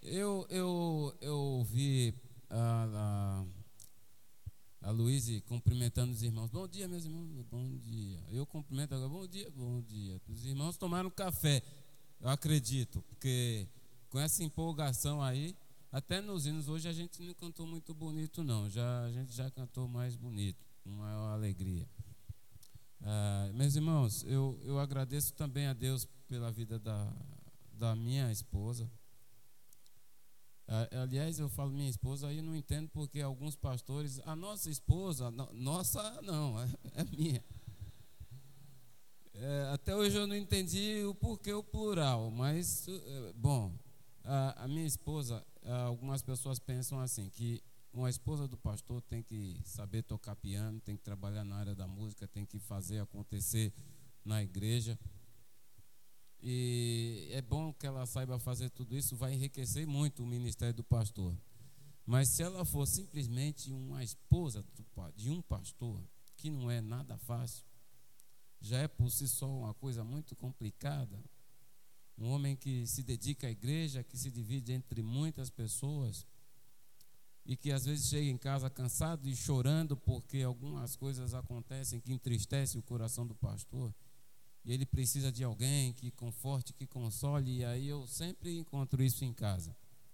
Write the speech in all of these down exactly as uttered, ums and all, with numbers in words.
Eu, eu, eu ouvi a, a, a Luíse cumprimentando os irmãos. Bom dia, meus irmãos. Bom dia. Eu cumprimento agora. Bom dia, bom dia. Os irmãos tomaram café, eu acredito, porque com essa empolgação aí, até nos hinos hoje a gente não cantou muito bonito, não. Já, a gente já cantou mais bonito, com maior alegria. Ah, meus irmãos, eu, eu agradeço também a Deus pela vida da, da minha esposa. Ah, aliás, eu falo minha esposa, aí eu não entendo porque alguns pastores, a nossa esposa, no, nossa não, é, é minha. É, até hoje eu não entendi o porquê o plural, mas, é, bom, a, a minha esposa, algumas pessoas pensam assim, que uma esposa do pastor tem que saber tocar piano, tem que trabalhar na área da música, tem que fazer acontecer na igreja. E é bom que ela saiba fazer tudo isso, vai enriquecer muito o ministério do pastor. Mas se ela for simplesmente uma esposa de um pastor, que não é nada fácil, já é por si só uma coisa muito complicada. Um homem que se dedica à igreja, que se divide entre muitas pessoas, e que às vezes chega em casa cansado e chorando porque algumas coisas acontecem que entristecem o coração do pastor, e ele precisa de alguém que conforte, que console, e aí eu sempre encontro isso em casa.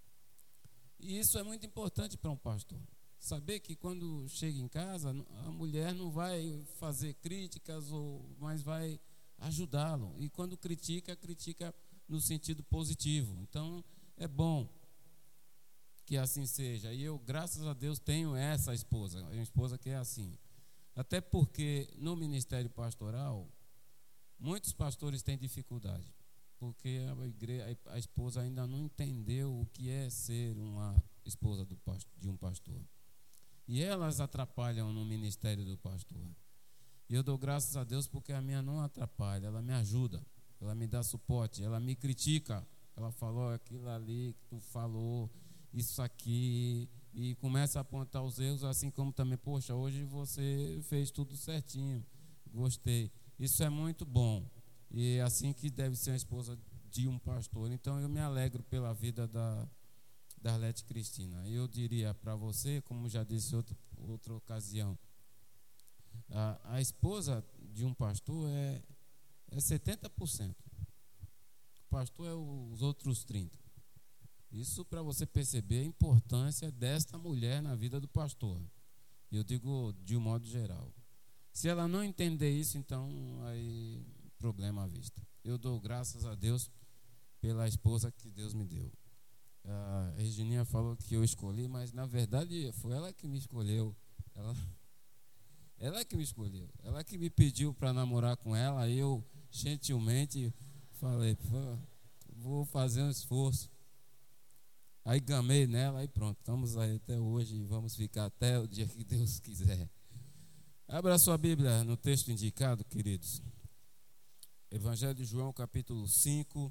E isso é muito importante para um pastor, saber que quando chega em casa, a mulher não vai fazer críticas, ou, mas vai ajudá-lo, e quando critica, critica no sentido positivo. Então é bom que assim seja. E eu, graças a Deus, tenho essa esposa, uma esposa que é assim. Até porque no ministério pastoral, muitos pastores têm dificuldade, porque a, igreja, a esposa ainda não entendeu o que é ser uma esposa do, de um pastor. E elas atrapalham no ministério do pastor. E eu dou graças a Deus porque a minha não atrapalha, ela me ajuda, ela me dá suporte, ela me critica. Ela falou aquilo ali que tu falou, isso aqui, e começa a apontar os erros, assim como também, poxa, hoje você fez tudo certinho, gostei. Isso é muito bom, e é assim que deve ser a esposa de um pastor. Então eu me alegro pela vida da, da Arlete Cristina. Eu diria para você, como já disse em outra, outra ocasião, a, a esposa de um pastor é, é setenta por cento, o pastor é os outros trinta por cento. Isso para você perceber a importância desta mulher na vida do pastor. Eu digo de um modo geral. Se ela não entender isso, então aí problema à vista. Eu dou graças a Deus pela esposa que Deus me deu. A Regininha falou que eu escolhi, mas na verdade foi ela que me escolheu. Ela, ela que me escolheu. Ela que me pediu para namorar com ela. Aí eu gentilmente falei, vou fazer um esforço. Aí gamei nela e pronto, estamos aí até hoje e vamos ficar até o dia que Deus quiser. Abra sua Bíblia no texto indicado, queridos. Evangelho de João, capítulo cinco.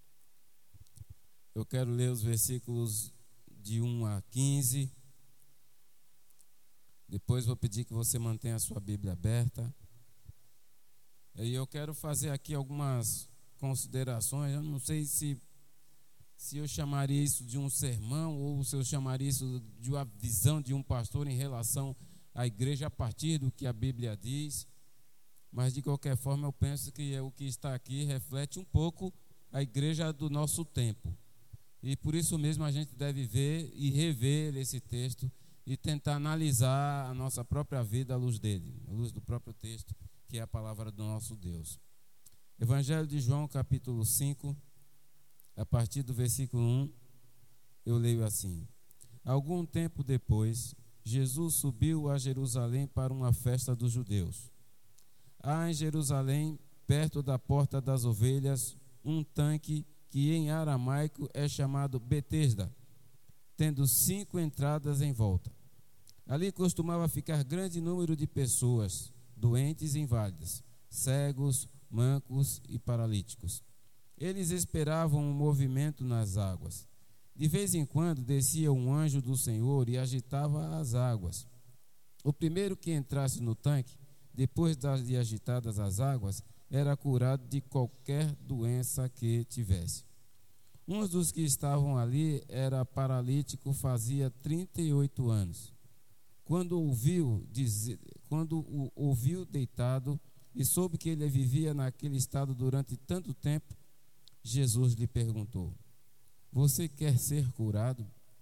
Eu quero ler os versículos de um a quinze. Depois vou pedir que você mantenha a sua Bíblia aberta. E eu quero fazer aqui algumas considerações. Eu não sei se se eu chamaria isso de um sermão ou se eu chamaria isso de uma visão de um pastor em relação à igreja a partir do que a Bíblia diz, mas de qualquer forma eu penso que é o que está aqui reflete um pouco a igreja do nosso tempo, e por isso mesmo a gente deve ver e rever esse texto e tentar analisar a nossa própria vida à luz dele, à luz do próprio texto, que é a palavra do nosso Deus. Evangelho de João, capítulo cinco. A partir do versículo um, eu leio assim: Algum tempo depois, Jesus subiu a Jerusalém para uma festa dos judeus. Há em Jerusalém, perto da porta das ovelhas, um tanque que em aramaico é chamado Betesda, tendo cinco entradas em volta. Ali costumava ficar grande número de pessoas, doentes e inválidas, cegos, mancos e paralíticos. Eles esperavam um movimento nas águas. De vez em quando descia um anjo do Senhor e agitava as águas. O primeiro que entrasse no tanque, depois de agitadas as águas, era curado de qualquer doença que tivesse. Um dos que estavam ali era paralítico, fazia trinta e oito anos. Quando ouviu, dizer, quando o ouviu deitado e soube que ele vivia naquele estado durante tanto tempo, Jesus lhe perguntou: você quer ser curado?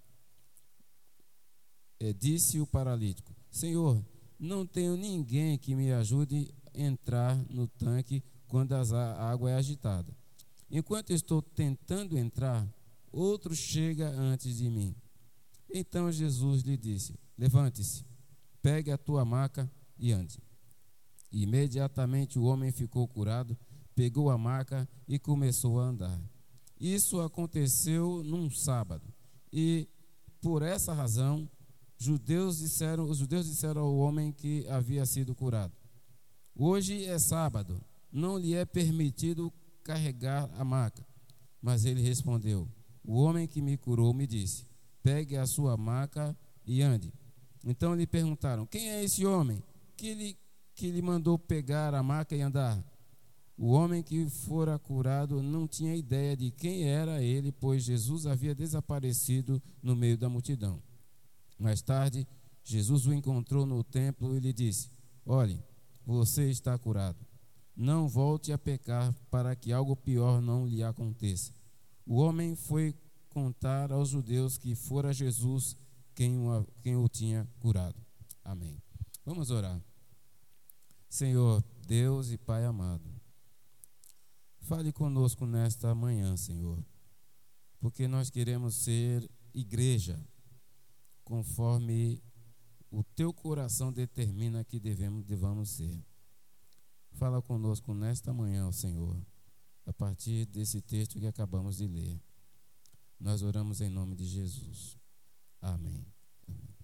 É, disse o paralítico: Senhor, não tenho ninguém que me ajude a entrar no tanque quando a água é agitada. Enquanto estou tentando entrar, outro chega antes de mim. Então Jesus lhe disse: levante-se, pegue a tua maca e ande. E imediatamente o homem ficou curado, pegou a maca e começou a andar. Isso aconteceu num sábado. E por essa razão, judeus disseram, os judeus disseram ao homem que havia sido curado: hoje é sábado, não lhe é permitido carregar a maca. Mas ele respondeu: o homem que me curou me disse: pegue a sua maca e ande. Então lhe perguntaram: quem é esse homem que lhe, que lhe mandou pegar a maca e andar? O homem que fora curado não tinha ideia de quem era ele, pois Jesus havia desaparecido no meio da multidão. Mais tarde, Jesus o encontrou no templo e lhe disse: olhe, você está curado. Não volte a pecar, para que algo pior não lhe aconteça. O homem foi contar aos judeus que fora Jesus quem o, quem o tinha curado. Amém. Vamos orar. Senhor, Deus e Pai amado, fale conosco nesta manhã, Senhor, porque nós queremos ser igreja, conforme o teu coração determina que devemos, devamos ser. Fala conosco nesta manhã, Senhor, a partir desse texto que acabamos de ler. Nós oramos em nome de Jesus. Amém. Amém.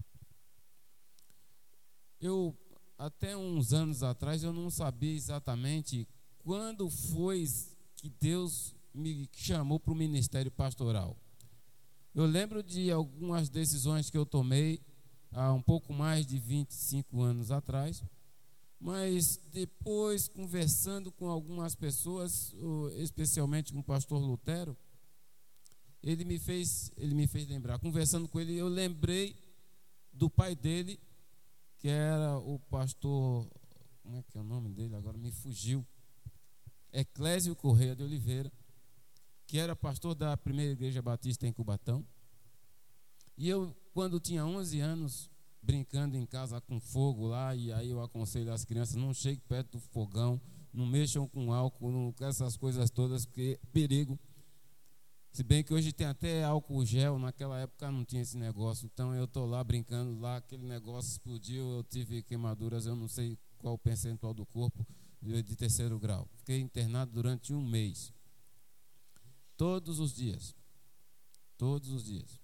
Eu, até uns anos atrás, eu não sabia exatamente quando foi que Deus me chamou para o ministério pastoral. Eu lembro de algumas decisões que eu tomei há um pouco mais de vinte e cinco anos atrás, mas depois, conversando com algumas pessoas, especialmente com o pastor Lutero, ele me fez, ele me fez lembrar. Conversando com ele, eu lembrei do pai dele, que era o pastor, como é que é o nome dele? Agora me fugiu. Eclésio Correia de Oliveira, que era pastor da primeira igreja batista em Cubatão. E eu, quando tinha onze anos, brincando em casa com fogo lá, e aí eu aconselho as crianças: não cheguem perto do fogão, não mexam com álcool, não, com essas coisas todas, porque é perigo. Se bem que hoje tem até álcool gel, naquela época não tinha esse negócio. Então eu estou lá brincando, lá aquele negócio explodiu, eu tive queimaduras, eu não sei qual o percentual do corpo, de terceiro grau. Fiquei internado durante um mês. Todos os dias, todos os dias,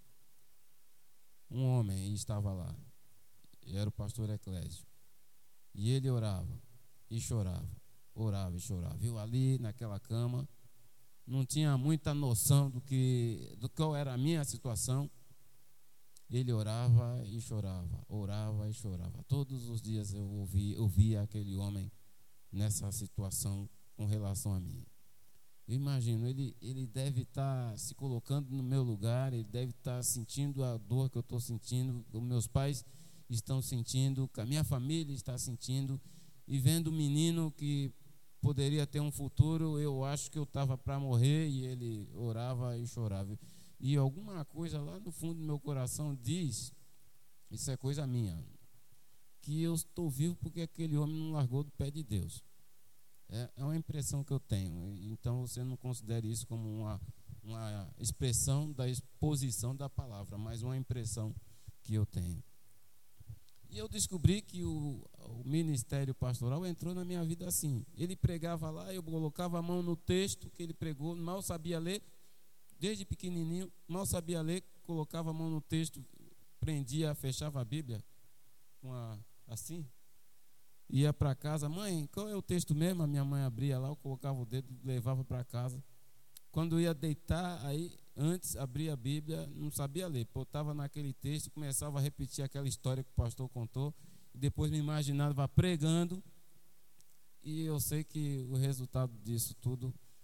um homem estava lá, era o pastor Eclésio, e ele orava e chorava, orava e chorava. Viu ali naquela cama, não tinha muita noção do que, do qual era a minha situação. Ele orava e chorava, orava e chorava. Todos os dias eu ouvia, ouvia aquele homem nessa situação com relação a mim. Eu imagino, ele, ele deve estar se colocando no meu lugar, ele deve estar sentindo a dor que eu estou sentindo, que os meus pais estão sentindo, que a minha família está sentindo, e vendo um menino que poderia ter um futuro, eu acho que eu estava para morrer, e ele orava e chorava. E alguma coisa lá no fundo do meu coração diz, isso é coisa minha, que eu estou vivo porque aquele homem não largou do pé de Deus. É, é uma impressão que eu tenho. Então você não considere isso como uma, uma expressão da exposição da palavra, mas uma impressão que eu tenho. E eu descobri que o, o ministério pastoral entrou na minha vida assim. Ele pregava lá, eu colocava a mão no texto que ele pregou, mal sabia ler, desde pequenininho, mal sabia ler, colocava a mão no texto, prendia, fechava a Bíblia com a, assim, ia para casa: mãe, qual é o texto mesmo? A minha mãe abria lá, eu colocava o dedo, levava para casa. Quando ia deitar, aí antes abria a Bíblia, não sabia ler, botava naquele texto e começava a repetir aquela história que o pastor contou, e depois me imaginava pregando, e eu sei que o resultado disso tudo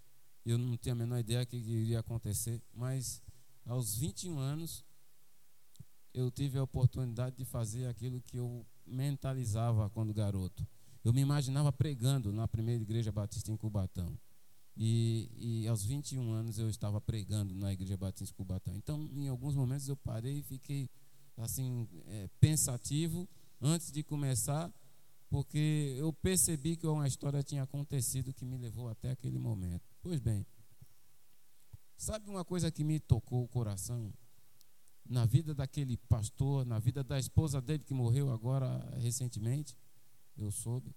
Eu não tinha a menor ideia que iria acontecer, mas aos vinte e um anos eu tive a oportunidade de fazer aquilo que eu mentalizava quando garoto. Eu me imaginava pregando na primeira igreja batista em Cubatão. E, e aos vinte e um anos eu estava pregando na igreja batista em Cubatão. Então, em alguns momentos eu parei e fiquei assim, é, pensativo antes de começar, porque eu percebi que uma história tinha acontecido que me levou até aquele momento. Pois bem, sabe uma coisa que me tocou o coração? Na vida daquele pastor, na vida da esposa dele que morreu agora recentemente, eu soube,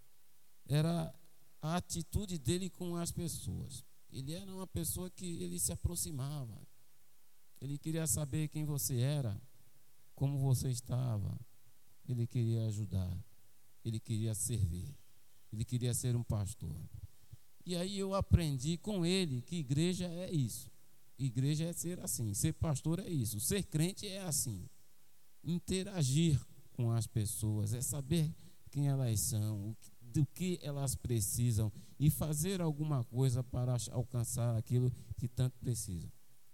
era a atitude dele com as pessoas. Ele era uma pessoa que ele se aproximava, ele queria saber quem você era, como você estava, ele queria ajudar, ele queria servir, ele queria ser um pastor. E aí eu aprendi com ele que igreja é isso. Igreja é ser assim, ser pastor é isso, ser crente é assim. Interagir com as pessoas, é saber quem elas são, do que elas precisam e fazer alguma coisa para alcançar aquilo que tanto precisam.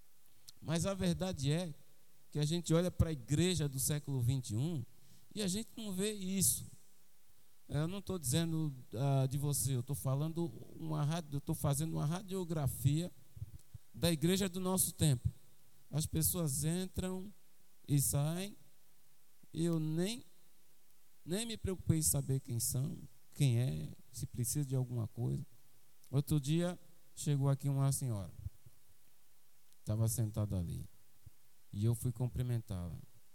Mas a verdade é que a gente olha para a igreja do século vinte e um e a gente não vê isso. Eu não estou dizendo uh, de você, eu estou falando uma, eu estou fazendo uma radiografia da igreja do nosso tempo. As pessoas entram e saem, e eu nem, nem me preocupei em saber quem são, quem é, se precisa de alguma coisa. Outro dia chegou aqui uma senhora, estava sentada ali, e eu fui cumprimentá-la.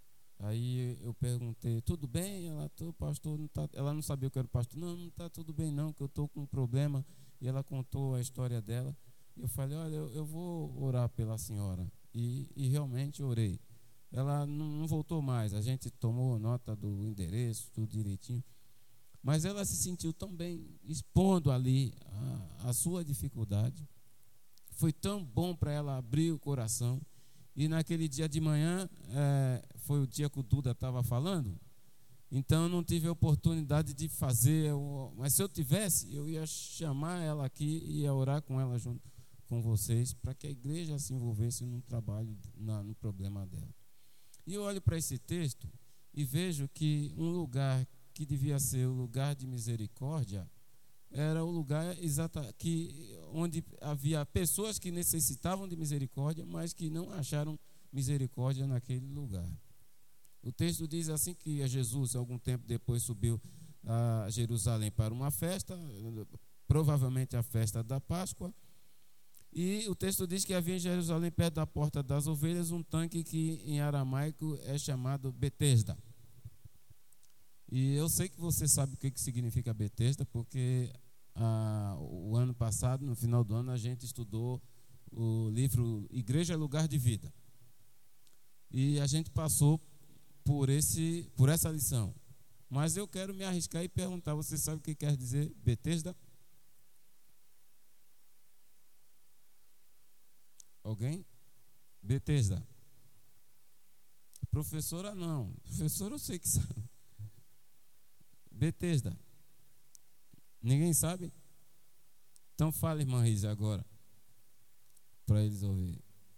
Aí eu perguntei, tudo bem? Ela, tô, pastor, não tá, ela não sabia que eu era pastor. Não, não está tudo bem não, que eu estou com um problema. E ela contou a história dela. Eu falei, olha, eu, eu vou orar pela senhora. E, e realmente orei. Ela não, não voltou mais. A gente tomou nota do endereço, tudo direitinho. Mas ela se sentiu tão bem, expondo ali a, a sua dificuldade. Foi tão bom para ela abrir o coração. E naquele dia de manhã, é, foi o dia que o Duda estava falando. Então eu não tive a oportunidade de fazer. Mas se eu tivesse, eu ia chamar ela aqui e ia orar com ela junto com vocês, para que a igreja se envolvesse no trabalho, na, no problema dela. E eu olho para esse texto e vejo que um lugar que devia ser o lugar de misericórdia era o lugar exata, que, onde havia pessoas que necessitavam de misericórdia, mas que não acharam misericórdia naquele lugar. O texto diz assim que Jesus, algum tempo depois, subiu a Jerusalém para uma festa, provavelmente a festa da Páscoa, e o texto diz que havia em Jerusalém, perto da porta das ovelhas, um tanque que em aramaico é chamado Betesda. E eu sei que você sabe o que significa Betesda, porque ah, o ano passado, no final do ano, a gente estudou o livro Igreja é Lugar de Vida. E a gente passou por, esse, por essa lição. Mas eu quero me arriscar e perguntar, você sabe o que quer dizer Betesda? Alguém? Betesda. Professora não. Professora eu sei que sabe. Betesda. Ninguém sabe? Então fala, irmã Risa, agora, para eles ouvirem.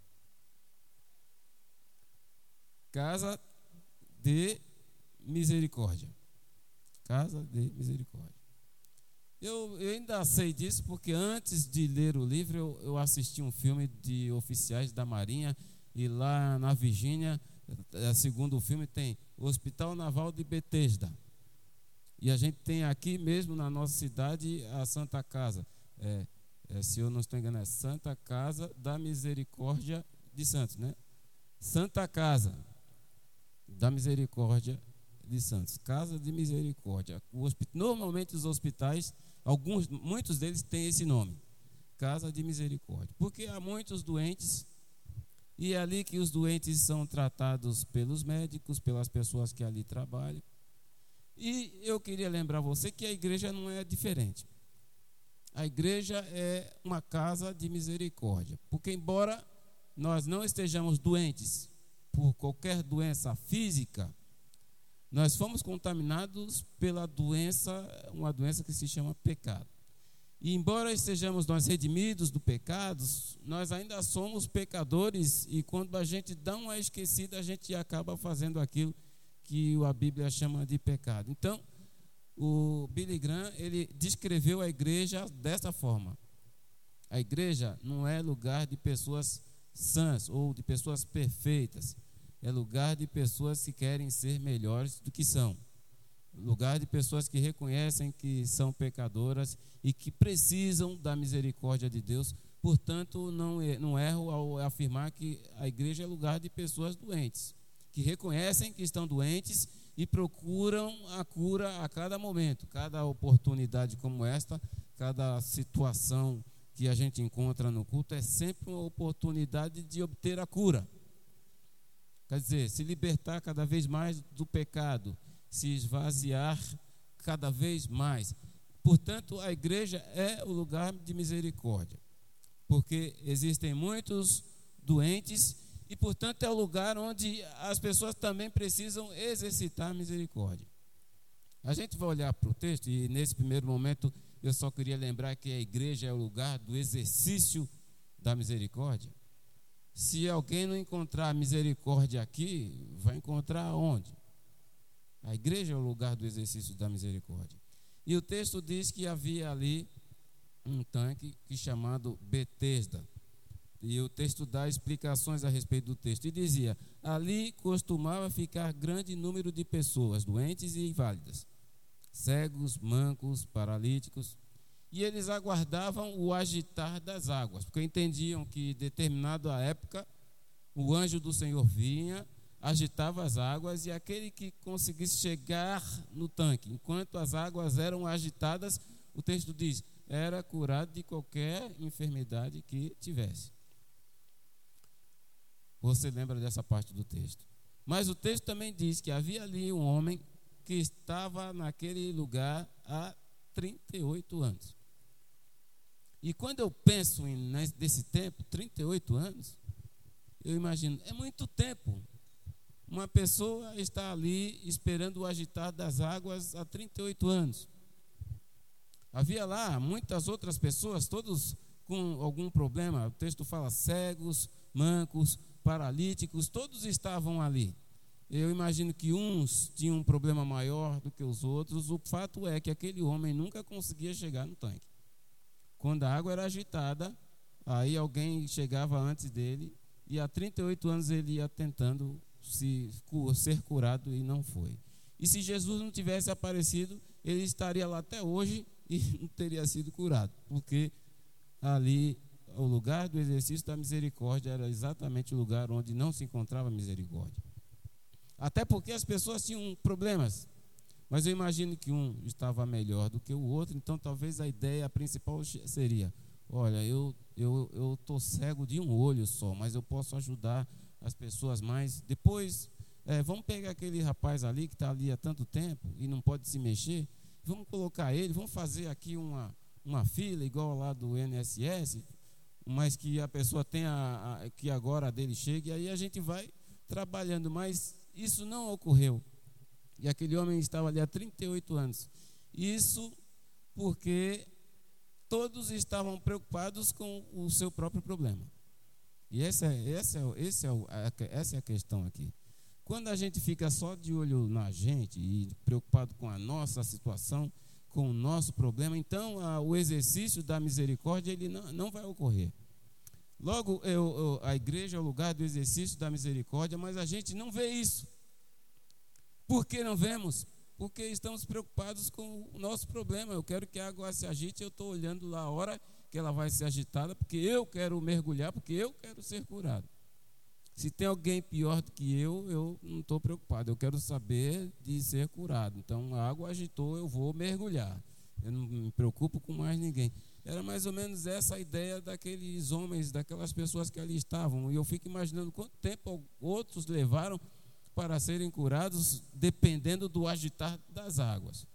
Casa de misericórdia. Casa de misericórdia. Eu, eu ainda sei disso porque antes de ler o livro eu, eu assisti um filme de oficiais da Marinha e lá na Virgínia, segundo o filme, tem o Hospital Naval de Betesda. E a gente tem aqui mesmo na nossa cidade a Santa Casa. É, é, se eu não estou enganado, é Santa Casa da Misericórdia de Santos, né? Santa Casa da Misericórdia de Santos, Casa de Misericórdia. O hospital, normalmente os hospitais, alguns, muitos deles têm esse nome, Casa de Misericórdia, porque há muitos doentes e é ali que os doentes são tratados pelos médicos, pelas pessoas que ali trabalham. E eu queria lembrar você que a igreja não é diferente. A igreja é uma casa de misericórdia, porque embora nós não estejamos doentes por qualquer doença física, nós fomos contaminados pela doença, uma doença que se chama pecado. E embora estejamos nós redimidos do pecado, nós ainda somos pecadores, e quando a gente dá uma esquecida, a gente acaba fazendo aquilo que a Bíblia chama de pecado. Então, o Billy Graham, ele descreveu a igreja dessa forma: a igreja não é lugar de pessoas sãs ou de pessoas perfeitas, é lugar de pessoas que querem ser melhores do que são, lugar de pessoas que reconhecem que são pecadoras e que precisam da misericórdia de Deus. Portanto, não, não erro ao afirmar que a igreja é lugar de pessoas doentes, que reconhecem que estão doentes e procuram a cura a cada momento. Cada oportunidade como esta, cada situação que a gente encontra no culto é sempre uma oportunidade de obter a cura. Quer dizer, se libertar cada vez mais do pecado, se esvaziar cada vez mais. Portanto, a igreja é o lugar de misericórdia, porque existem muitos doentes e, portanto, é o lugar onde as pessoas também precisam exercitar a misericórdia. A gente vai olhar para o texto e, nesse primeiro momento, eu só queria lembrar que a igreja é o lugar do exercício da misericórdia. Se alguém não encontrar misericórdia aqui, vai encontrar onde? A igreja é o lugar do exercício da misericórdia. E o texto diz que havia ali um tanque que chamado Betesda. E o texto dá explicações a respeito do texto. E dizia: ali costumava ficar grande número de pessoas, doentes e inválidas, cegos, mancos, paralíticos. E eles aguardavam o agitar das águas, porque entendiam que, em determinada época, o anjo do Senhor vinha, agitava as águas, e aquele que conseguisse chegar no tanque, enquanto as águas eram agitadas, o texto diz, era curado de qualquer enfermidade que tivesse. Você lembra dessa parte do texto? Mas o texto também diz que havia ali um homem que estava naquele lugar há trinta e oito anos. E quando eu penso em, nesse tempo, trinta e oito anos, eu imagino, é muito tempo. Uma pessoa está ali esperando o agitar das águas há trinta e oito anos. Havia lá muitas outras pessoas, todos com algum problema. O texto fala cegos, mancos, paralíticos, todos estavam ali. Eu imagino que uns tinham um problema maior do que os outros. O fato é que aquele homem nunca conseguia chegar no tanque. Quando a água era agitada, aí alguém chegava antes dele, e há trinta e oito anos ele ia tentando se, ser curado e não foi. E se Jesus não tivesse aparecido, ele estaria lá até hoje e não teria sido curado, porque ali o lugar do exercício da misericórdia era exatamente o lugar onde não se encontrava misericórdia. Até porque as pessoas tinham problemas, mas eu imagino que um estava melhor do que o outro, então talvez a ideia principal seria, olha, eu eu eu estou cego de um olho só, mas eu posso ajudar as pessoas mais. Depois, é, vamos pegar aquele rapaz ali que está ali há tanto tempo e não pode se mexer, vamos colocar ele, vamos fazer aqui uma, uma fila igual lá do I N S S, mas que a pessoa tenha, a, que agora a dele chegue, e aí a gente vai trabalhando, mas isso não ocorreu. E aquele homem estava ali há trinta e oito anos. Isso porque todos estavam preocupados com o seu próprio problema. E essa é, essa é, esse é, essa é a questão aqui. Quando a gente fica só de olho na gente e preocupado com a nossa situação, com o nosso problema, então a, o exercício da misericórdia ele não, não vai ocorrer. Logo, eu, eu, a igreja é o lugar do exercício da misericórdia, mas a gente não vê isso. Por que não vemos? Porque estamos preocupados com o nosso problema. Eu quero que a água se agite, eu estou olhando lá a hora que ela vai ser agitada, porque eu quero mergulhar, porque eu quero ser curado. Se tem alguém pior do que eu, eu não estou preocupado, eu quero saber de ser curado. Então a água agitou, eu vou mergulhar. Eu não me preocupo com mais ninguém. Era mais ou menos essa a ideia daqueles homens, daquelas pessoas que ali estavam. E eu fico imaginando quanto tempo outros levaram para serem curados, dependendo do agitar das águas.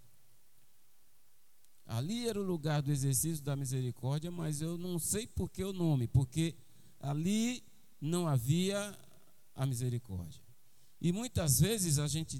Ali era o lugar do exercício da misericórdia, mas eu não sei por que o nome, porque ali não havia a misericórdia. E muitas vezes a gente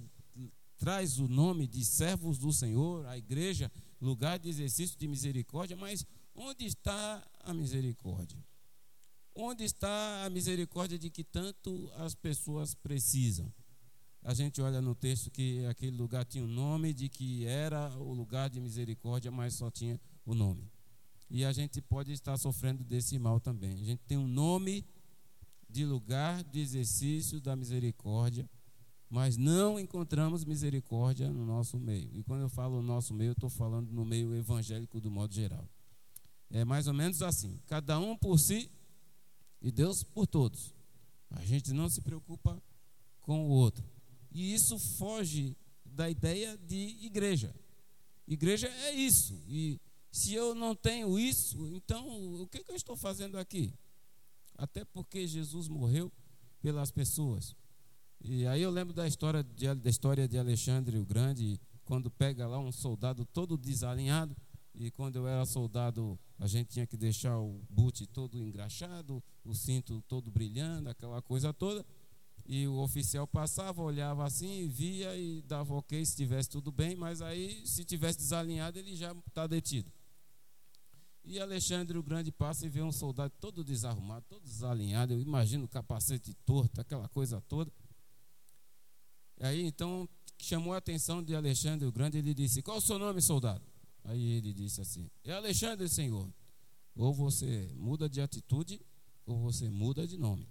traz o nome de servos do Senhor, a igreja, lugar de exercício de misericórdia, mas onde está a misericórdia? Onde está a misericórdia de que tanto as pessoas precisam? A gente olha no texto que aquele lugar tinha um nome de que era o lugar de misericórdia, mas só tinha o nome. E a gente pode estar sofrendo desse mal também. A gente tem um nome de lugar de exercício da misericórdia, mas não encontramos misericórdia no nosso meio. E quando eu falo no nosso meio, eu estou falando no meio evangélico do modo geral. É mais ou menos assim, cada um por si e Deus por todos. A gente não se preocupa com o outro. E isso foge da ideia de igreja. Igreja é isso. E se eu não tenho isso, então o que, que eu estou fazendo aqui? Até porque Jesus morreu pelas pessoas. E aí eu lembro da história de, da história de Alexandre o Grande, quando pega lá um soldado todo desalinhado, e quando eu era soldado, a gente tinha que deixar o boot todo engraxado, o cinto todo brilhando, aquela coisa toda, e o oficial passava, olhava assim, via e dava ok se tivesse tudo bem, mas aí se tivesse desalinhado ele já está detido. E Alexandre o Grande passa e vê um soldado todo desarrumado, todo desalinhado, eu imagino o capacete torto, aquela coisa toda. E aí então chamou a atenção de Alexandre o Grande, ele disse: qual o seu nome, soldado? Aí ele disse assim: é Alexandre, senhor. Ou você muda de atitude, ou você muda de nome.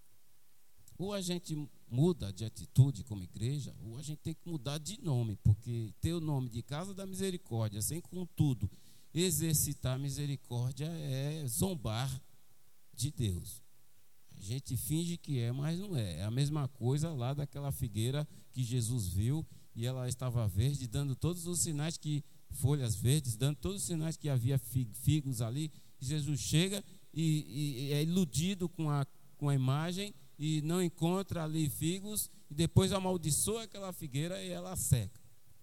Ou a gente muda de atitude como igreja, ou a gente tem que mudar de nome, porque ter o nome de Casa da Misericórdia, sem contudo exercitar a misericórdia, é zombar de Deus. A gente finge que é, mas não é. É a mesma coisa lá daquela figueira que Jesus viu, e ela estava verde, dando todos os sinais que, folhas verdes, dando todos os sinais que havia figos ali. Jesus chega e, e é iludido com a, com a imagem, e não encontra ali figos, e depois amaldiçoa aquela figueira e ela seca.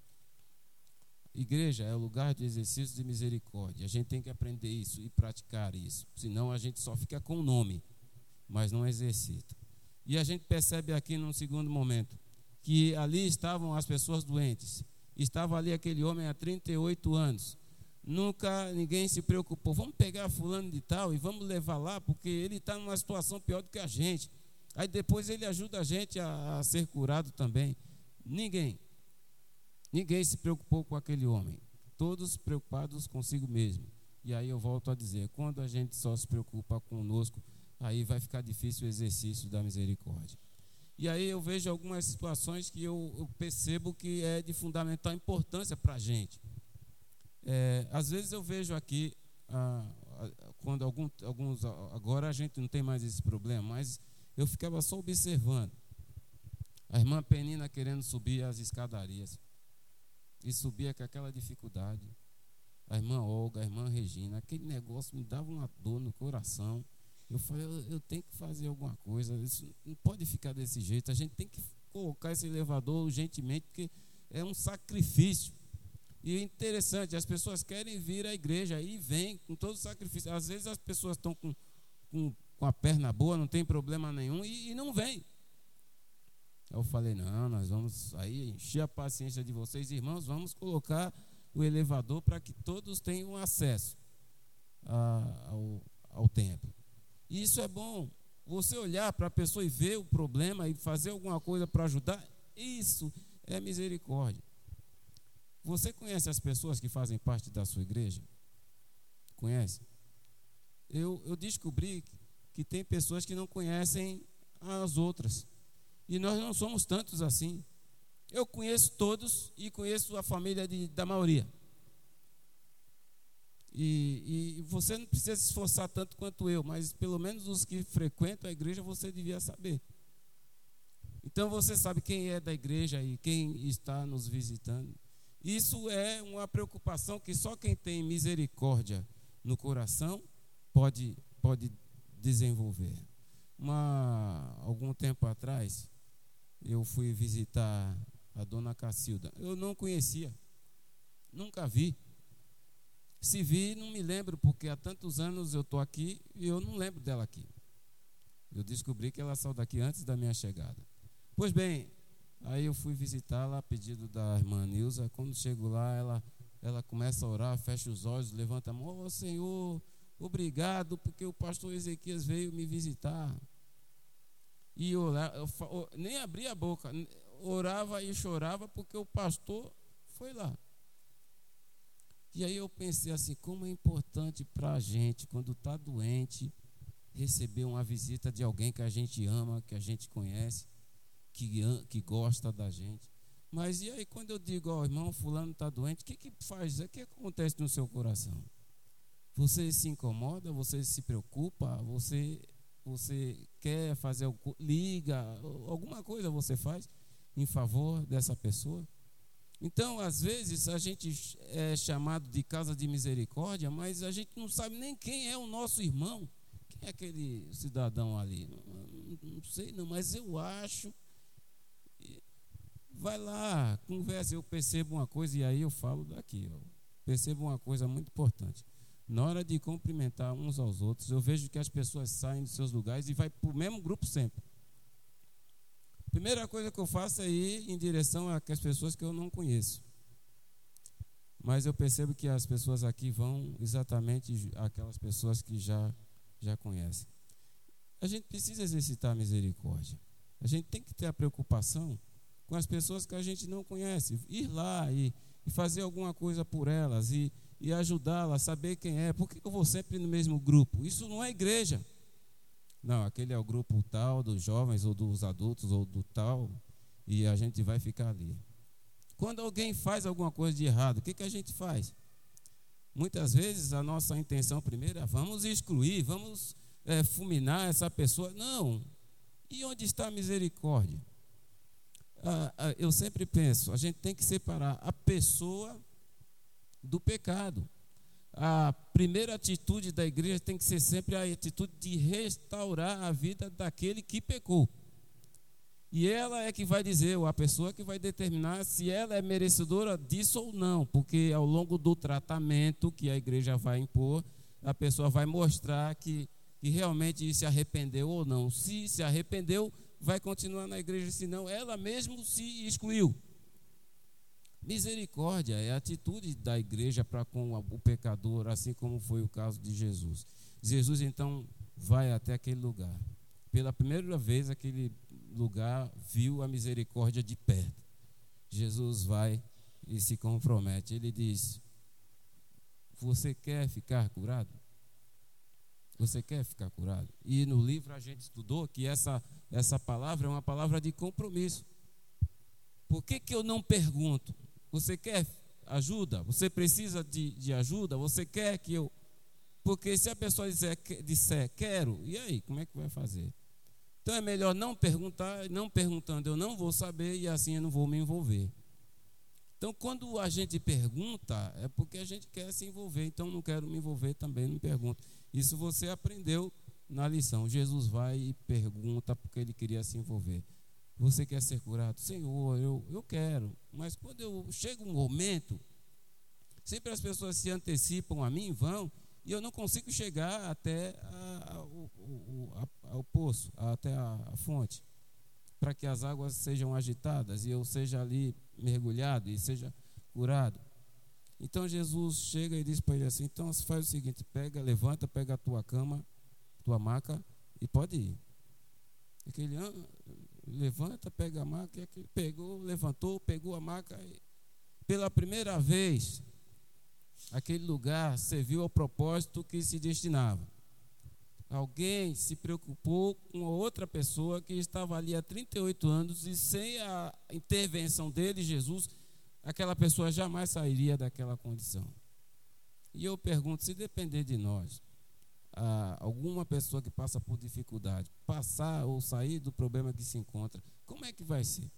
Igreja é o lugar de exercício de misericórdia. A gente tem que aprender isso e praticar isso, senão a gente só fica com o nome, mas não exercita. E a gente percebe aqui num segundo momento que ali estavam as pessoas doentes. Estava ali aquele homem há trinta e oito anos. Nunca ninguém se preocupou. Vamos pegar fulano de tal e vamos levar lá, porque ele está numa situação pior do que a gente. Aí depois ele ajuda a gente a, a ser curado também. Ninguém. Ninguém se preocupou com aquele homem. Todos preocupados consigo mesmo. E aí eu volto a dizer, quando a gente só se preocupa conosco, aí vai ficar difícil o exercício da misericórdia. E aí eu vejo algumas situações que eu, eu percebo que é de fundamental importância para a gente. É, às vezes eu vejo aqui, ah, quando algum, alguns, agora a gente não tem mais esse problema, mas eu ficava só observando. A irmã Penina querendo subir as escadarias. E subia com aquela dificuldade. A irmã Olga, a irmã Regina, aquele negócio me dava uma dor no coração. Eu falei, eu, eu tenho que fazer alguma coisa, isso não pode ficar desse jeito, a gente tem que colocar esse elevador urgentemente, porque é um sacrifício. E é interessante, as pessoas querem vir à igreja e vêm com todo o sacrifício. Às vezes as pessoas estão com, com, com a perna boa, não tem problema nenhum, e, e não vêm. Eu falei, não, nós vamos aí encher a paciência de vocês, irmãos, vamos colocar o elevador para que todos tenham acesso a, ao, ao templo. E isso é bom, você olhar para a pessoa e ver o problema e fazer alguma coisa para ajudar, isso é misericórdia. Você conhece as pessoas que fazem parte da sua igreja? Conhece? Eu, eu descobri que tem pessoas que não conhecem as outras. E nós não somos tantos assim. Eu conheço todos e conheço a família de, da maioria. E, e você não precisa se esforçar tanto quanto eu, mas pelo menos os que frequentam a igreja você devia saber. Então você sabe quem é da igreja e quem está nos visitando. Isso é uma preocupação que só quem tem misericórdia no coração pode, pode desenvolver. Uma, algum tempo atrás, eu fui visitar a dona Cacilda. Eu não conhecia, nunca vi. Se vi, não me lembro, porque há tantos anos eu estou aqui e eu não lembro dela aqui. Eu descobri que ela saiu daqui antes da minha chegada. Pois bem, aí eu fui visitá-la a pedido da irmã Nilza. Quando chego lá, ela ela começa a orar, fecha os olhos, levanta a mão: "Ó Senhor, obrigado, porque o pastor Ezequias veio me visitar." E eu, eu, eu nem abria a boca, orava e chorava porque o pastor foi lá. E aí eu pensei assim, como é importante para a gente, quando está doente, receber uma visita de alguém que a gente ama, que a gente conhece, que, que gosta da gente. Mas e aí quando eu digo: "Ó, irmão, fulano está doente", o que que faz? O que acontece no seu coração? Você se incomoda? Você se preocupa? Você, você quer fazer algo, liga, alguma coisa você faz em favor dessa pessoa? Então, às vezes, a gente é chamado de casa de misericórdia, mas a gente não sabe nem quem é o nosso irmão. Quem é aquele cidadão ali? Não, não sei não, mas eu acho. Vai lá, conversa. Eu percebo uma coisa, e aí eu falo daqui. Ó. Percebo uma coisa muito importante. Na hora de cumprimentar uns aos outros, eu vejo que as pessoas saem dos seus lugares e vai para o mesmo grupo sempre. Primeira coisa que eu faço é ir em direção às pessoas que eu não conheço. Mas eu percebo que as pessoas aqui vão exatamente aquelas pessoas que já, já conhecem. A gente precisa exercitar a misericórdia. A gente tem que ter a preocupação com as pessoas que a gente não conhece. Ir lá e, e fazer alguma coisa por elas e, e ajudá-las, saber quem é. Por que eu vou sempre no mesmo grupo? Isso não é igreja. Não, aquele é o grupo tal, dos jovens ou dos adultos ou do tal, e a gente vai ficar ali. Quando alguém faz alguma coisa de errado, o que, que a gente faz? Muitas vezes a nossa intenção primeiro é: vamos excluir, vamos é, fulminar essa pessoa. Não. E onde está a misericórdia? Ah, ah, eu sempre penso, a gente tem que separar a pessoa do pecado. A primeira atitude da igreja tem que ser sempre a atitude de restaurar a vida daquele que pecou. E ela é que vai dizer, ou a pessoa que vai determinar se ela é merecedora disso ou não, porque ao longo do tratamento que a igreja vai impor, a pessoa vai mostrar que, que realmente se arrependeu ou não. Se se arrependeu, vai continuar na igreja, senão ela mesmo se excluiu. Misericórdia é a atitude da igreja para com o pecador, assim como foi o caso de Jesus. Jesus então vai até aquele lugar. Pela primeira vez aquele lugar viu a misericórdia de perto. Jesus vai e se compromete. Ele diz: "Você quer ficar curado? Você quer ficar curado?" E no livro a gente estudou que essa, essa palavra é uma palavra de compromisso. Por que que eu não pergunto? Você quer ajuda? Você precisa de, de ajuda? Você quer que eu... Porque se a pessoa disser, disser quero, e aí, como é que vai fazer? Então é melhor não perguntar, não perguntando eu não vou saber e assim eu não vou me envolver. Então quando a gente pergunta, é porque a gente quer se envolver, então não quero me envolver também, não pergunto. Isso você aprendeu na lição. Jesus vai e pergunta porque ele queria se envolver. Você quer ser curado? Senhor, eu, eu quero. Mas quando eu chego um momento, sempre as pessoas se antecipam a mim, vão, e eu não consigo chegar até a, a, o, o, a, ao poço, até a, a fonte, para que as águas sejam agitadas e eu seja ali mergulhado e seja curado. Então Jesus chega e diz para ele assim: então você faz o seguinte, pega, levanta, pega a tua cama, tua maca e pode ir. Aquele ah, levanta, pega a maca, e aquele pegou, levantou, pegou a maca e, pela primeira vez, aquele lugar serviu ao propósito que se destinava. Alguém se preocupou com outra pessoa que estava ali há trinta e oito anos e sem a intervenção dele, Jesus, aquela pessoa jamais sairia daquela condição. E eu pergunto, se depender de nós, ah, alguma pessoa que passa por dificuldade, passar ou sair do problema que se encontra, como é que vai ser?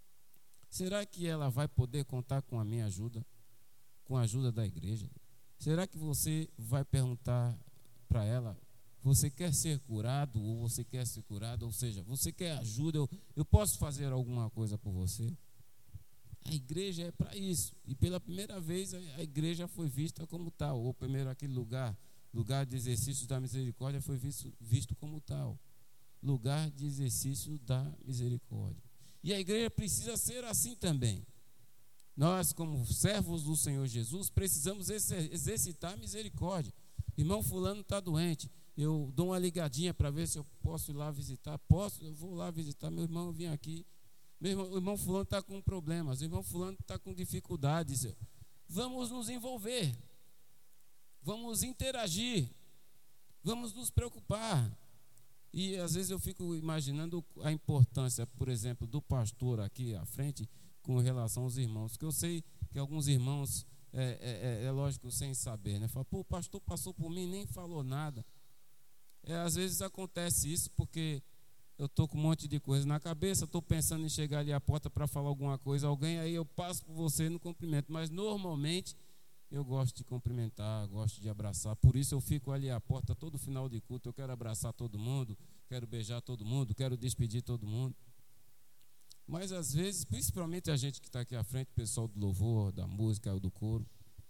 Será que ela vai poder contar com a minha ajuda? Com a ajuda da igreja? Será que você vai perguntar para ela: você quer ser curado ou você quer ser curado? Ou seja, você quer ajuda? Eu, eu posso fazer alguma coisa por você? A igreja é para isso. E pela primeira vez a, a igreja foi vista como tal. Ou primeiro aquele lugar, lugar de exercício da misericórdia foi visto, visto como tal. Lugar de exercício da misericórdia. E a igreja precisa ser assim também. Nós, como servos do Senhor Jesus, precisamos exercitar a misericórdia. Irmão fulano está doente, eu dou uma ligadinha para ver se eu posso ir lá visitar. Posso, eu vou lá visitar. Meu irmão, vim aqui. Meu irmão, o irmão fulano está com problemas, o irmão fulano está com dificuldades. Vamos nos envolver, vamos interagir, vamos nos preocupar. E às vezes eu fico imaginando a importância, por exemplo, do pastor aqui à frente com relação aos irmãos, que eu sei que alguns irmãos, é, é, é lógico, sem saber, né? Fala, pô, o pastor passou por mim e nem falou nada. É, às vezes acontece isso porque eu estou com um monte de coisa na cabeça, estou pensando em chegar ali à porta para falar alguma coisa a alguém, aí eu passo por você no cumprimento, mas normalmente eu gosto de cumprimentar, gosto de abraçar, por isso eu fico ali à porta todo final de culto, eu quero abraçar todo mundo, quero beijar todo mundo, quero despedir todo mundo. Mas às vezes, principalmente a gente que está aqui à frente, o pessoal do louvor, da música, do coro,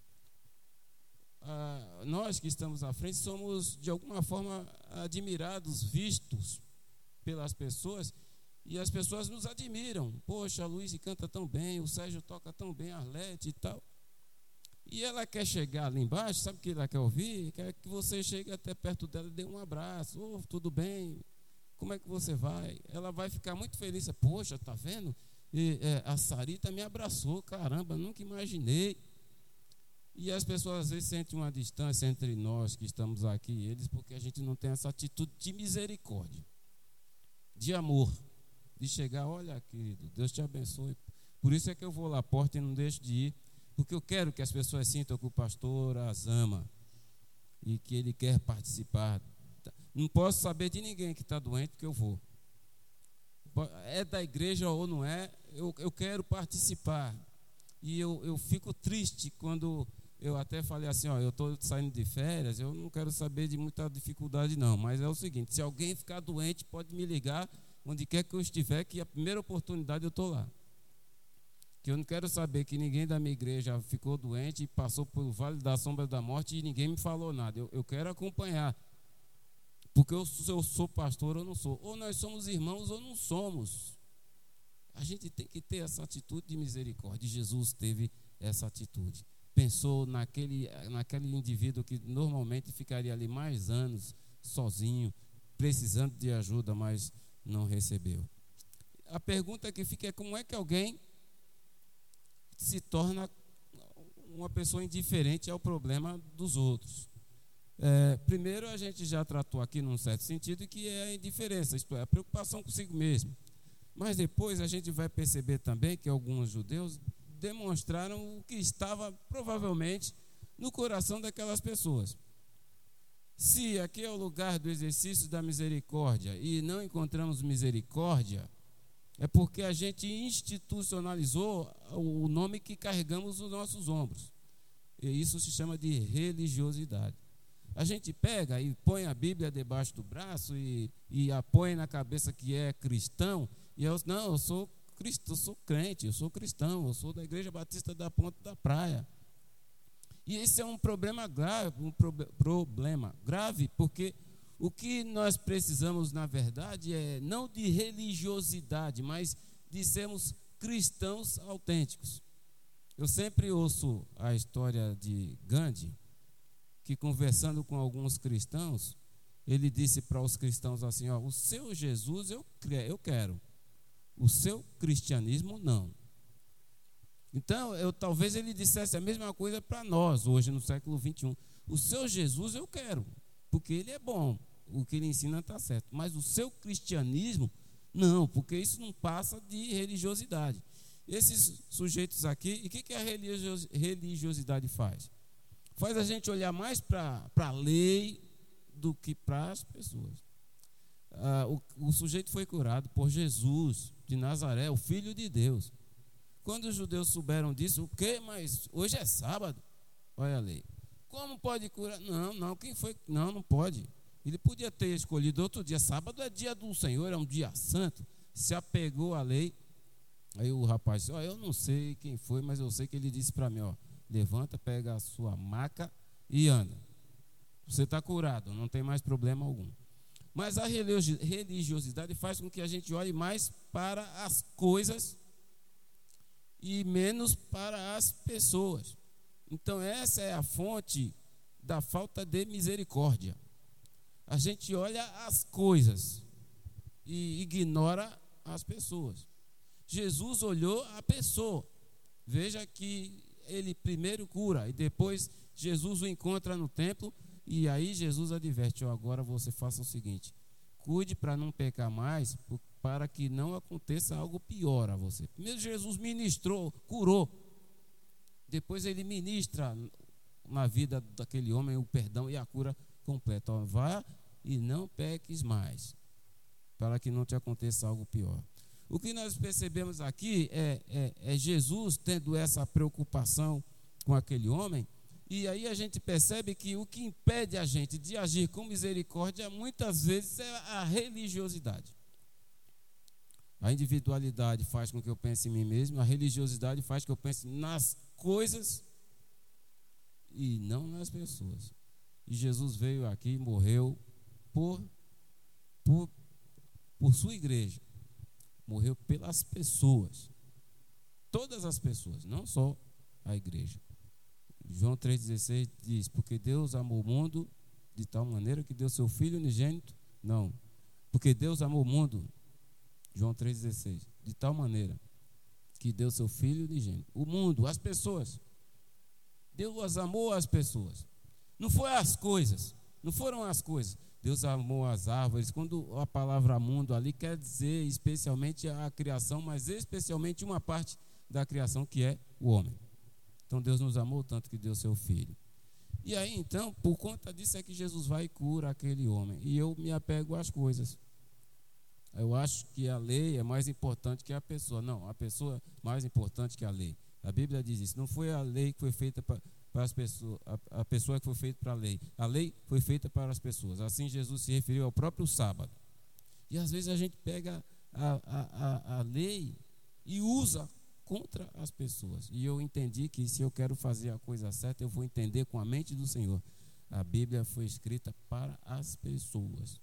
ah, nós que estamos à frente somos de alguma forma admirados, vistos pelas pessoas, e as pessoas nos admiram. Poxa, a Luiz canta tão bem, o Sérgio toca tão bem, a Arlete e tal. E ela quer chegar ali embaixo, sabe o que ela quer ouvir? Quer que você chegue até perto dela e dê um abraço. Oh, tudo bem? Como é que você vai? Ela vai ficar muito feliz. Poxa, tá vendo? E, é, a Sarita me abraçou, caramba, nunca imaginei. E as pessoas às vezes sentem uma distância entre nós que estamos aqui e eles, porque a gente não tem essa atitude de misericórdia, de amor, de chegar, olha, querido, Deus te abençoe. Por isso é que eu vou lá à porta e não deixo de ir, porque eu quero que as pessoas sintam que o pastor as ama e que ele quer participar. Não posso saber de ninguém que está doente, porque eu vou. É da igreja ou não é, eu, eu quero participar. E eu, eu fico triste quando eu até falei assim, ó, eu estou saindo de férias, eu não quero saber de muita dificuldade não, mas é o seguinte, se alguém ficar doente, pode me ligar, onde quer que eu estiver, que a primeira oportunidade eu estou lá. Que eu não quero saber que ninguém da minha igreja ficou doente e passou pelo vale da sombra da morte e ninguém me falou nada. Eu, eu quero acompanhar, porque eu, eu sou pastor ou não sou, ou nós somos irmãos ou não somos. A gente tem que ter essa atitude de misericórdia. Jesus teve essa atitude. Pensou naquele, naquele indivíduo que normalmente ficaria ali mais anos sozinho, precisando de ajuda, mas não recebeu. A pergunta que fica é como é que alguém se torna uma pessoa indiferente ao problema dos outros. É, primeiro, a gente já tratou aqui num certo sentido que é a indiferença, isto é, a preocupação consigo mesmo. Mas depois a gente vai perceber também que alguns judeus demonstraram o que estava provavelmente no coração daquelas pessoas. Se aqui é o lugar do exercício da misericórdia e não encontramos misericórdia, é porque a gente institucionalizou o nome que carregamos nos nossos ombros. E isso se chama de religiosidade. A gente pega e põe a Bíblia debaixo do braço e, e apoia na cabeça que é cristão. E eu, não, eu sou cristão, eu sou crente, eu sou cristão, eu sou da Igreja Batista da Ponta da Praia. E esse é um problema grave, um pro, problema grave, porque o que nós precisamos, na verdade, é não de religiosidade, mas de sermos cristãos autênticos. Eu sempre ouço a história de Gandhi, que conversando com alguns cristãos, ele disse para os cristãos assim, ó, o seu Jesus eu, eu quero, o seu cristianismo não. Então, eu, talvez ele dissesse a mesma coisa para nós, hoje no século vinte e um. O seu Jesus eu quero, porque ele é bom, o que ele ensina está certo. Mas o seu cristianismo, não, porque isso não passa de religiosidade. Esses sujeitos aqui, e o que, que a religiosidade faz? Faz a gente olhar mais para a lei do que para as pessoas. Ah, o, o sujeito foi curado por Jesus de Nazaré, o Filho de Deus. Quando os judeus souberam disso, o quê? Mas hoje é sábado. Olha a lei. Como pode curar? Não, não, quem foi? Não, não pode. Ele podia ter escolhido outro dia. Sábado é dia do Senhor, é um dia santo. Se apegou à lei. Aí o rapaz disse, ó, eu não sei quem foi, mas eu sei que ele disse para mim, ó, levanta, pega a sua maca e anda. Você está curado, não tem mais problema algum. Mas a religiosidade faz com que a gente olhe mais para as coisas e menos para as pessoas. Então essa é a fonte da falta de misericórdia. A gente olha as coisas e ignora as pessoas. Jesus olhou a pessoa. Veja que ele primeiro cura e depois Jesus o encontra no templo e aí Jesus adverte: oh, agora você faça o seguinte, cuide para não pecar mais, para que não aconteça algo pior a você. Primeiro Jesus ministrou, curou, depois ele ministra na vida daquele homem o perdão e a cura completa. Oh, vá e não peques mais, para que não te aconteça algo pior. O que nós percebemos aqui é, é, é Jesus tendo essa preocupação com aquele homem, e aí a gente percebe que o que impede a gente de agir com misericórdia muitas vezes é a religiosidade. A individualidade faz com que eu pense em mim mesmo, a religiosidade faz com que eu pense nas coisas e não nas pessoas. E Jesus veio aqui e morreu por, por, por sua igreja. Morreu pelas pessoas, todas as pessoas, não só a igreja. João três dezesseis diz: porque Deus amou o mundo de tal maneira que deu seu Filho unigênito. Não, porque Deus amou o mundo, João três dezesseis, de tal maneira que deu seu Filho unigênito. O mundo, as pessoas. Deus amou as pessoas. Não foi as coisas, não foram as coisas. Deus amou as árvores. Quando a palavra mundo ali quer dizer especialmente a criação, mas especialmente uma parte da criação que é o homem. Então Deus nos amou tanto que deu seu Filho. E aí então, por conta disso é que Jesus vai e cura aquele homem. E eu me apego às coisas. Eu acho que a lei é mais importante que a pessoa. Não, a pessoa é mais importante que a lei. A Bíblia diz isso. Não foi a lei que foi feita para para as pessoas, a, a pessoa que foi feita para a lei. A lei foi feita para as pessoas. Assim Jesus se referiu ao próprio sábado. E às vezes a gente pega a, a, a, a lei e usa contra as pessoas. E eu entendi que se eu quero fazer a coisa certa, eu vou entender com a mente do Senhor. A Bíblia foi escrita para as pessoas.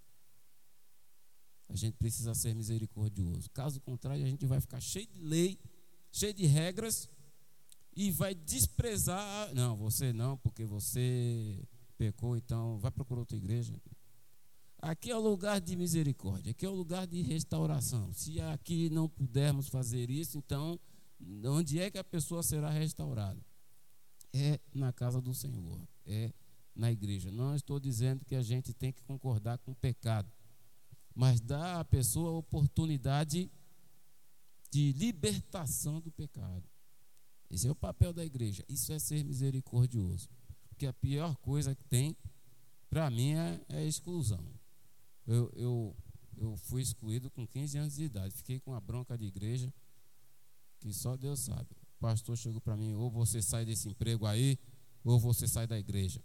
A gente precisa ser misericordioso. Caso contrário, a gente vai ficar cheio de lei, cheio de regras, e vai desprezar. Não, você não, porque você pecou, então vai procurar outra igreja. Aqui é o lugar de misericórdia, aqui é o lugar de restauração. Se aqui não pudermos fazer isso, então onde é que a pessoa será restaurada? É na casa do Senhor, é na igreja. Não estou dizendo que a gente tem que concordar com o pecado, mas dá à pessoa a oportunidade de libertação do pecado. Esse é o papel da igreja. Isso é ser misericordioso. Porque a pior coisa que tem, para mim, é, é a exclusão. Eu, eu, eu fui excluído com quinze anos de idade. Fiquei com uma bronca de igreja que só Deus sabe. O pastor chegou para mim: ou você sai desse emprego aí, ou você sai da igreja.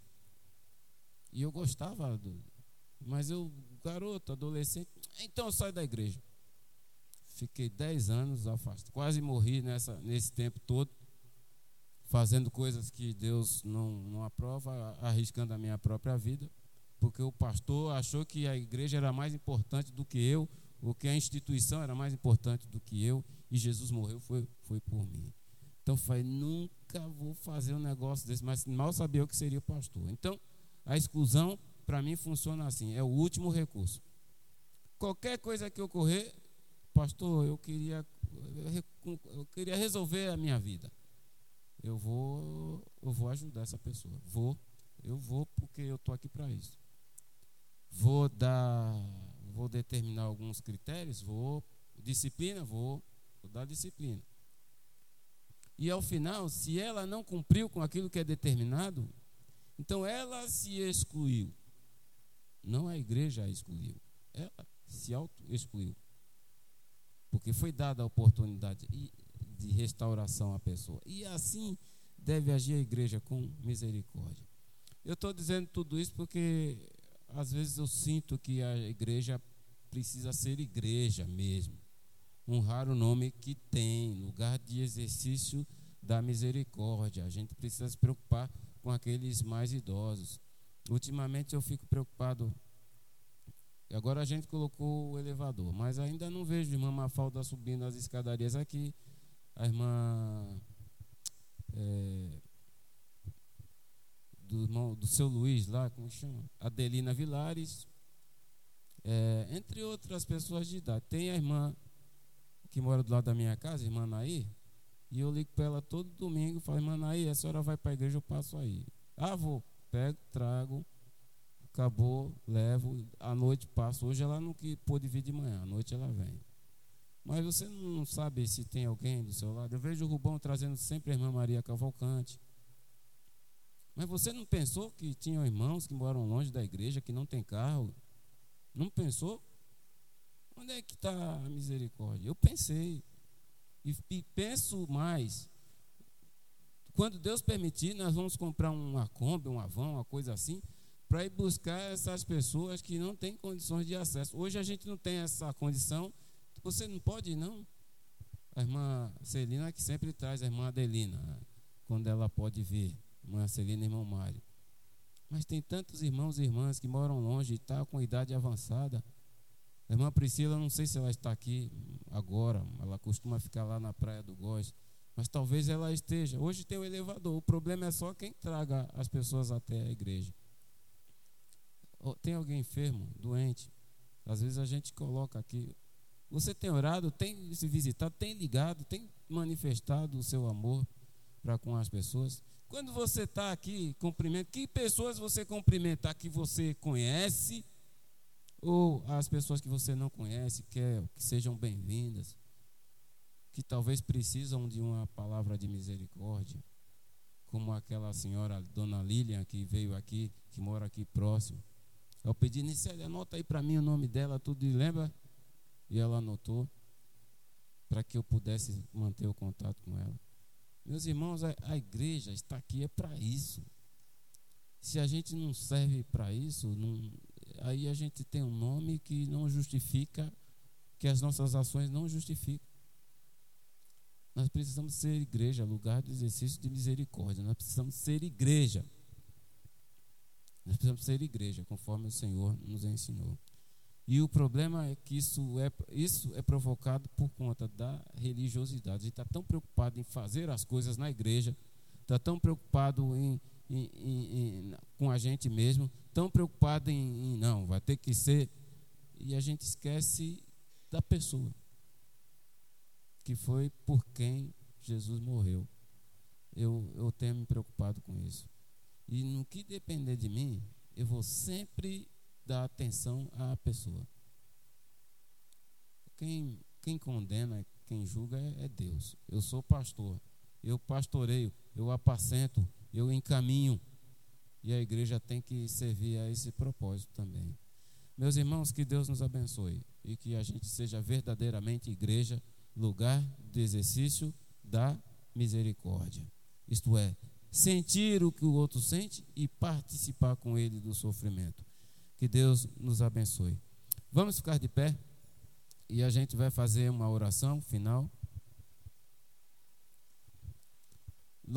E eu gostava, do, mas eu, garoto, adolescente, então eu saio da igreja. Fiquei dez anos afastado. Quase morri nessa, nesse tempo todo, fazendo coisas que Deus não, não aprova, arriscando a minha própria vida, porque o pastor achou que a igreja era mais importante do que eu, ou que a instituição era mais importante do que eu, e Jesus morreu, foi, foi por mim. Então eu falei: nunca vou fazer um negócio desse, mas mal sabia eu que seria o pastor. Então, a exclusão, para mim, funciona assim, é o último recurso. Qualquer coisa que ocorrer, pastor, eu queria, eu queria resolver a minha vida. Eu vou, eu vou ajudar essa pessoa. Vou, eu vou porque eu estou aqui para isso. Vou dar, vou determinar alguns critérios, vou, disciplina, vou, vou dar disciplina. E ao final, se ela não cumpriu com aquilo que é determinado, então ela se excluiu. Não a igreja a excluiu. Ela se auto-excluiu. Porque foi dada a oportunidade de restauração à pessoa. E assim deve agir a igreja, com misericórdia. Eu estou dizendo tudo isso porque às vezes eu sinto que a igreja precisa ser igreja mesmo. Honrar o nome que tem, lugar de exercício da misericórdia. A gente precisa se preocupar com aqueles mais idosos. Ultimamente eu fico preocupado. Agora a gente colocou o elevador, mas ainda não vejo irmã Mafalda subindo as escadarias aqui. a irmã é, do, irmão, do seu Luiz lá, como chama? Adelina Vilares, é, entre outras pessoas de idade. Tem a irmã que mora do lado da minha casa, irmã Naí, e eu ligo para ela todo domingo e falo: irmã Naí, a senhora vai para a igreja, eu passo aí. Ah, vou, pego, trago, acabou, levo, à noite passo. Hoje ela não pôde vir de manhã, à noite ela vem. Mas você não sabe se tem alguém do seu lado. Eu vejo o Rubão trazendo sempre a irmã Maria Cavalcante. Mas você não pensou que tinham irmãos que moram longe da igreja, que não tem carro? Não pensou? Onde é que está a misericórdia? Eu pensei. E, e penso mais. Quando Deus permitir, nós vamos comprar uma Kombi, uma van, uma coisa assim, para ir buscar essas pessoas que não têm condições de acesso. Hoje a gente não tem essa condição. Você não pode ir, não? A irmã Celina que sempre traz a irmã Adelina, quando ela pode vir. Irmã Celina e irmão Mário. Mas tem tantos irmãos e irmãs que moram longe e estão com idade avançada. A irmã Priscila, não sei se ela está aqui agora, ela costuma ficar lá na Praia do Góis, mas talvez ela esteja. Hoje tem o elevador, o problema é só quem traga as pessoas até a igreja. Tem alguém enfermo, doente, às vezes a gente coloca aqui. Você tem orado, tem se visitado, tem ligado, tem manifestado o seu amor para com as pessoas. Quando você está aqui, cumprimenta, que pessoas você cumprimenta? Que você conhece ou as pessoas que você não conhece, quer que sejam bem-vindas, que talvez precisam de uma palavra de misericórdia, como aquela senhora, dona Lilian, que veio aqui, que mora aqui próximo. Eu pedi: Nicélia, anota aí para mim o nome dela, tudo, e lembra? E ela anotou, para que eu pudesse manter o contato com ela. Meus irmãos, a, a igreja está aqui é para isso. Se a gente não serve para isso, não, aí a gente tem um nome que não justifica, que as nossas ações não justificam. Nós precisamos ser igreja, lugar de exercício de misericórdia. Nós precisamos ser igreja. Nós precisamos ser igreja, conforme o Senhor nos ensinou. E o problema é que isso é, isso é provocado por conta da religiosidade. A gente está tão preocupado em fazer as coisas na igreja, está tão preocupado em, em, em, em, com a gente mesmo, tão preocupado em, em não, vai ter que ser, e a gente esquece da pessoa, que foi por quem Jesus morreu. Eu, eu tenho me preocupado com isso. E no que depender de mim, eu vou sempre dar atenção à pessoa. Quem, quem condena, quem julga é, é Deus. Eu sou pastor, eu pastoreio, eu apacento, eu encaminho. E a igreja tem que servir a esse propósito também. Meus irmãos, que Deus nos abençoe e que a gente seja verdadeiramente igreja, lugar de exercício da misericórdia. Isto é, sentir o que o outro sente e participar com ele do sofrimento. Que Deus nos abençoe. Vamos ficar de pé e a gente vai fazer uma oração final.